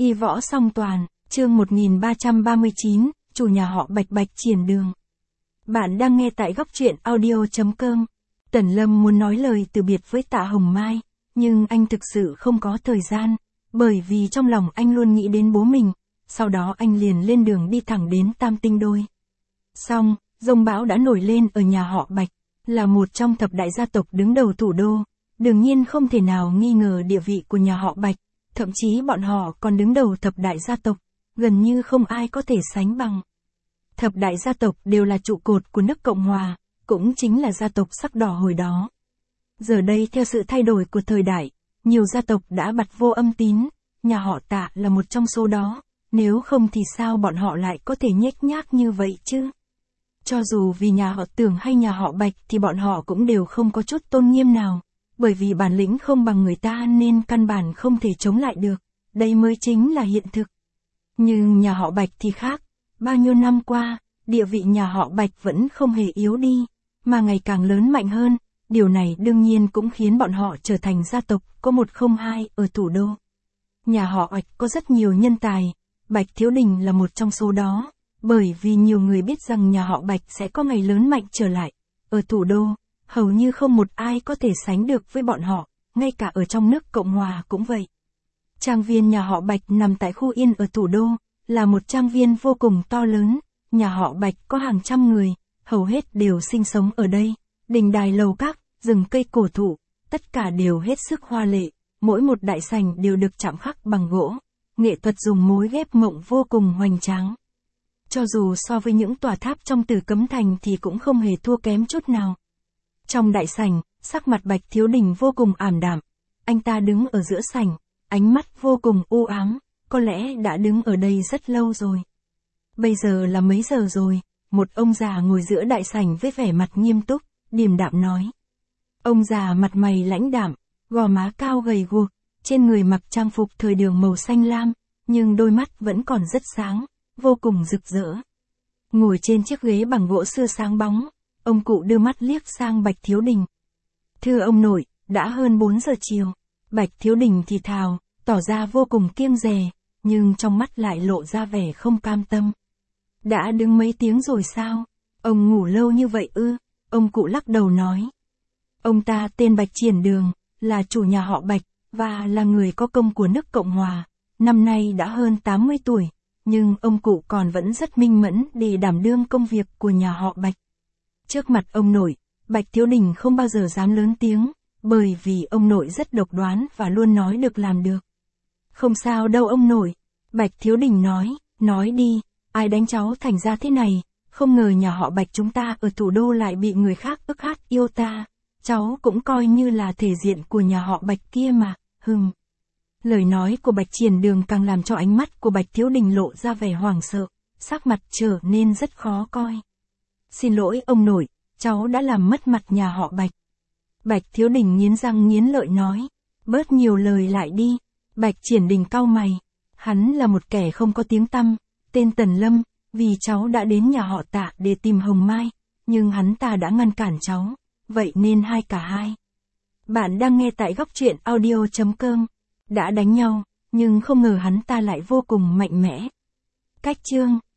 Y võ song toàn, chương 1339, chủ nhà họ Bạch triển đường. Bạn đang nghe tại góc truyện audio.com. Tần Lâm muốn nói lời từ biệt với Tạ Hồng Mai, nhưng anh thực sự không có thời gian, bởi vì trong lòng anh luôn nghĩ đến bố mình, sau đó anh liền lên đường đi thẳng đến Tam Tinh Đôi. Xong, dông bão đã nổi lên ở nhà họ Bạch, là một trong thập đại gia tộc đứng đầu thủ đô, đương nhiên không thể nào nghi ngờ địa vị của nhà họ Bạch, thậm chí bọn họ còn đứng đầu thập đại gia tộc, gần như không ai có thể sánh bằng. Thập đại gia tộc đều là trụ cột của nước Cộng Hòa, cũng chính là gia tộc sắc đỏ hồi đó. Giờ đây theo sự thay đổi của thời đại, nhiều gia tộc đã bặt vô âm tín, nhà họ Tạ là một trong số đó, nếu không thì sao bọn họ lại có thể nhếch nhác như vậy chứ? Cho dù vì nhà họ Tưởng hay nhà họ Bạch thì bọn họ cũng đều không có chút tôn nghiêm nào, bởi vì bản lĩnh không bằng người ta nên căn bản không thể chống lại được, đây mới chính là hiện thực. Nhưng nhà họ Bạch thì khác, bao nhiêu năm qua, địa vị nhà họ Bạch vẫn không hề yếu đi, mà ngày càng lớn mạnh hơn, điều này đương nhiên cũng khiến bọn họ trở thành gia tộc có 102 ở thủ đô. Nhà họ Bạch có rất nhiều nhân tài, Bạch Thiếu Đình là một trong số đó, bởi vì nhiều người biết rằng nhà họ Bạch sẽ có ngày lớn mạnh trở lại. Ở thủ đô, hầu như không một ai có thể sánh được với bọn họ, ngay cả ở trong nước Cộng Hòa cũng vậy. Trang viên nhà họ Bạch nằm tại khu Yên ở thủ đô, là một trang viên vô cùng to lớn, nhà họ Bạch có hàng trăm người, hầu hết đều sinh sống ở đây, đình đài lầu các, rừng cây cổ thụ, tất cả đều hết sức hoa lệ, mỗi một đại sảnh đều được chạm khắc bằng gỗ, nghệ thuật dùng mối ghép mộng vô cùng hoành tráng. Cho dù so với những tòa tháp trong Tử Cấm Thành thì cũng không hề thua kém chút nào. Trong đại sảnh, sắc mặt Bạch Thiếu Đình vô cùng ảm đạm, anh ta đứng ở giữa sảnh, ánh mắt vô cùng u ám, có lẽ đã đứng ở đây rất lâu rồi. Bây giờ là mấy giờ rồi? Một ông già ngồi giữa đại sảnh với vẻ mặt nghiêm túc, điềm đạm nói. Ông già mặt mày lãnh đạm, gò má cao gầy guộc, trên người mặc trang phục thời đường màu xanh lam, nhưng đôi mắt vẫn còn rất sáng, vô cùng rực rỡ. Ngồi trên chiếc ghế bằng gỗ xưa sáng bóng, ông cụ đưa mắt liếc sang Bạch Thiếu Đình. Thưa ông nội, đã hơn 4 giờ chiều. Bạch Thiếu Đình thì thào, tỏ ra vô cùng kiêng dè, nhưng trong mắt lại lộ ra vẻ không cam tâm. Đã đứng mấy tiếng rồi sao? Ông ngủ lâu như vậy ư? Ông cụ lắc đầu nói. Ông ta tên Bạch Triển Đường, là chủ nhà họ Bạch, và là người có công của nước Cộng Hòa, năm nay đã hơn 80 tuổi, nhưng ông cụ còn vẫn rất minh mẫn để đảm đương công việc của nhà họ Bạch. Trước mặt ông nội, Bạch Thiếu Đình không bao giờ dám lớn tiếng, bởi vì ông nội rất độc đoán và luôn nói được làm được. Không sao đâu ông nội, Bạch Thiếu Đình nói đi, ai đánh cháu thành ra thế này, không ngờ nhà họ Bạch chúng ta ở thủ đô lại bị người khác ức hiếp yêu ta, cháu cũng coi như là thể diện của nhà họ Bạch kia mà, Lời nói của Bạch Triển Đường càng làm cho ánh mắt của Bạch Thiếu Đình lộ ra vẻ hoảng sợ, sắc mặt trở nên rất khó coi. Xin lỗi ông nội, cháu đã làm mất mặt nhà họ Bạch. Bạch Thiếu Đình nghiến răng nghiến lợi nói, bớt nhiều lời lại đi. Bạch Triển Đình cau mày, hắn là một kẻ không có tiếng tăm, tên Tần Lâm, vì cháu đã đến nhà họ Tạ để tìm Hồng Mai, nhưng hắn ta đã ngăn cản cháu, vậy nên cả hai. Bạn đang nghe tại góc truyện audio.com, đã đánh nhau, nhưng không ngờ hắn ta lại vô cùng mạnh mẽ. Cách chương